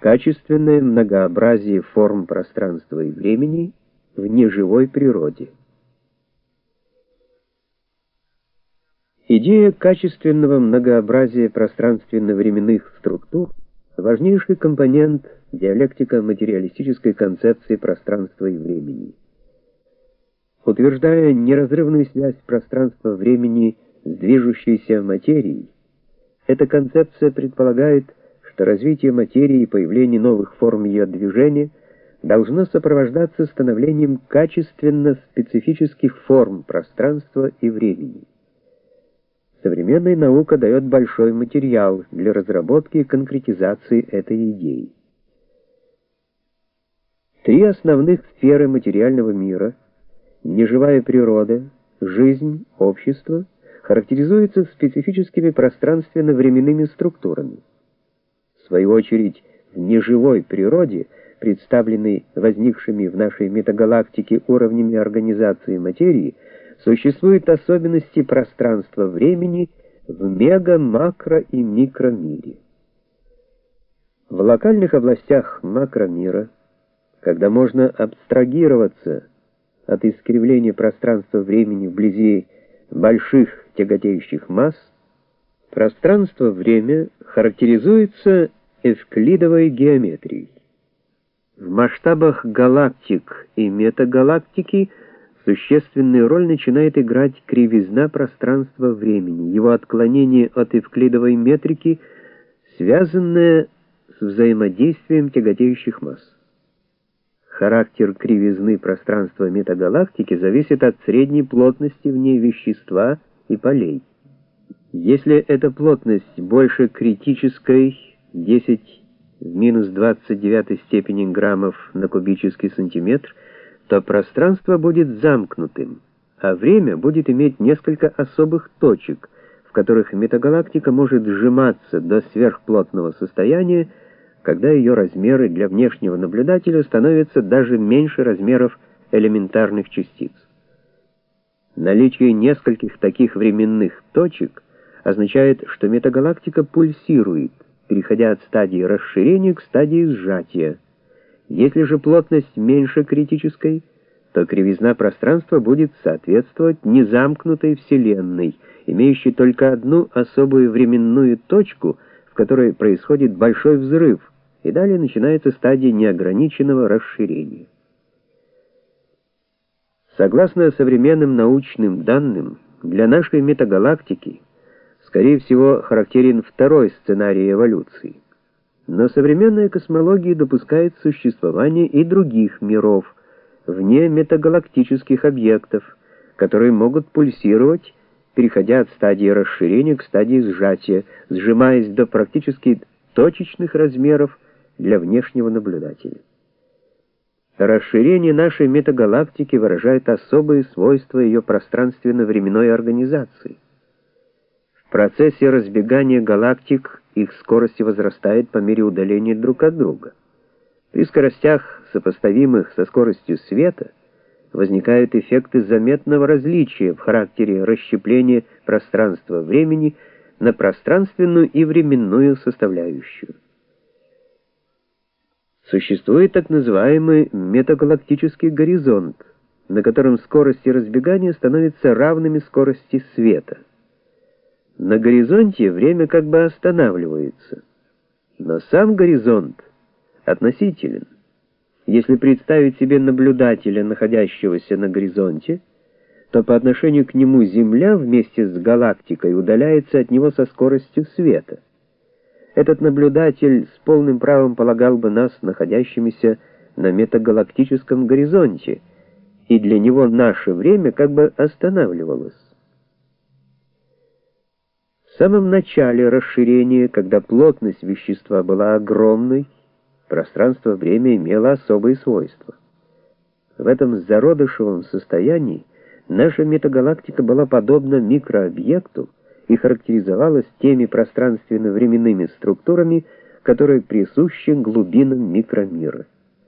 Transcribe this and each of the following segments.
Качественное многообразие форм пространства и времени в неживой природе. Идея качественного многообразия пространственно-временных структур — важнейший компонент диалектико-материалистической концепции пространства и времени. Утверждая неразрывную связь пространства-времени с движущейся материей, эта концепция предполагает, что развитие материи и появление новых форм ее движения должно сопровождаться становлением качественно специфических форм пространства и времени. Современная наука дает большой материал для разработки и конкретизации этой идеи. Три основных сферы материального мира — неживая природа, жизнь, общество — характеризуются специфическими пространственно-временными структурами. В свою очередь, в неживой природе, представленной возникшими в нашей метагалактике уровнями организации материи, существуют особенности пространства-времени в мега-, макро- и микромире. В локальных областях макромира, когда можно абстрагироваться от искривления пространства-времени вблизи больших тяготеющих масс, пространство-время характеризуется эвклидовой геометрией. В масштабах галактик и метагалактики существенную роль начинает играть кривизна пространства-времени, его отклонение от эвклидовой метрики, связанное с взаимодействием тяготеющих масс. Характер кривизны пространства метагалактики зависит от средней плотности в ней вещества и полей. Если эта плотность больше критической, 10 в минус 29 степени граммов на кубический сантиметр, то пространство будет замкнутым, а время будет иметь несколько особых точек, в которых метагалактика может сжиматься до сверхплотного состояния, когда ее размеры для внешнего наблюдателя становятся даже меньше размеров элементарных частиц. Наличие нескольких таких временных точек означает, что метагалактика пульсирует, переходя от стадии расширения к стадии сжатия. Если же плотность меньше критической, то кривизна пространства будет соответствовать незамкнутой Вселенной, имеющей только одну особую временную точку, в которой происходит большой взрыв, и далее начинается стадия неограниченного расширения. Согласно современным научным данным, для нашей метагалактики, скорее всего, характерен второй сценарий эволюции. Но современная космология допускает существование и других миров, вне метагалактических объектов, которые могут пульсировать, переходя от стадии расширения к стадии сжатия, сжимаясь до практически точечных размеров для внешнего наблюдателя. Расширение нашей метагалактики выражает особые свойства ее пространственно-временной организации. В процессе разбегания галактик их скорость возрастает по мере удаления друг от друга. При скоростях, сопоставимых со скоростью света, возникают эффекты заметного различия в характере расщепления пространства-времени на пространственную и временную составляющую. Существует так называемый метагалактический горизонт, на котором скорости разбегания становятся равными скорости света. На горизонте время как бы останавливается, но сам горизонт относителен. Если представить себе наблюдателя, находящегося на горизонте, то по отношению к нему Земля вместе с галактикой удаляется от него со скоростью света. Этот наблюдатель с полным правом полагал бы нас находящимися на метагалактическом горизонте, и для него наше время как бы останавливалось. В самом начале расширения, когда плотность вещества была огромной, пространство-время имело особые свойства. В этом зародышевом состоянии наша метагалактика была подобна микрообъекту и характеризовалась теми пространственно-временными структурами, которые присущи глубинам микромира.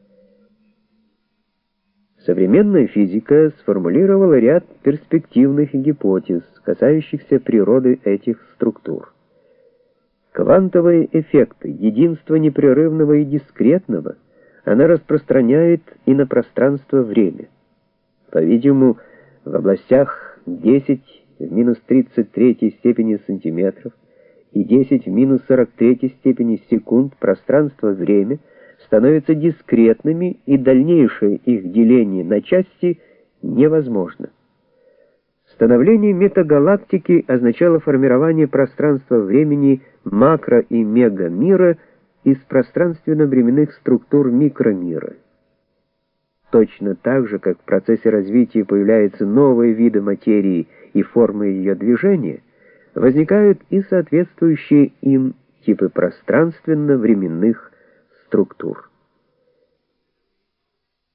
Современная физика сформулировала ряд перспективных гипотез, касающихся природы этих структур. Квантовые эффекты, единство непрерывного и дискретного, она распространяет и на пространство-время. По-видимому, в областях 10 в минус 33 степени сантиметров и 10 в минус 43 степени секунд пространство-время становятся дискретными, и дальнейшее их деление на части невозможно. Становление метагалактики означало формирование пространства-времени макро- и мегамира из пространственно-временных структур микромира. Точно так же, как в процессе развития появляются новые виды материи и формы ее движения, возникают и соответствующие им типы пространственно-временных структур.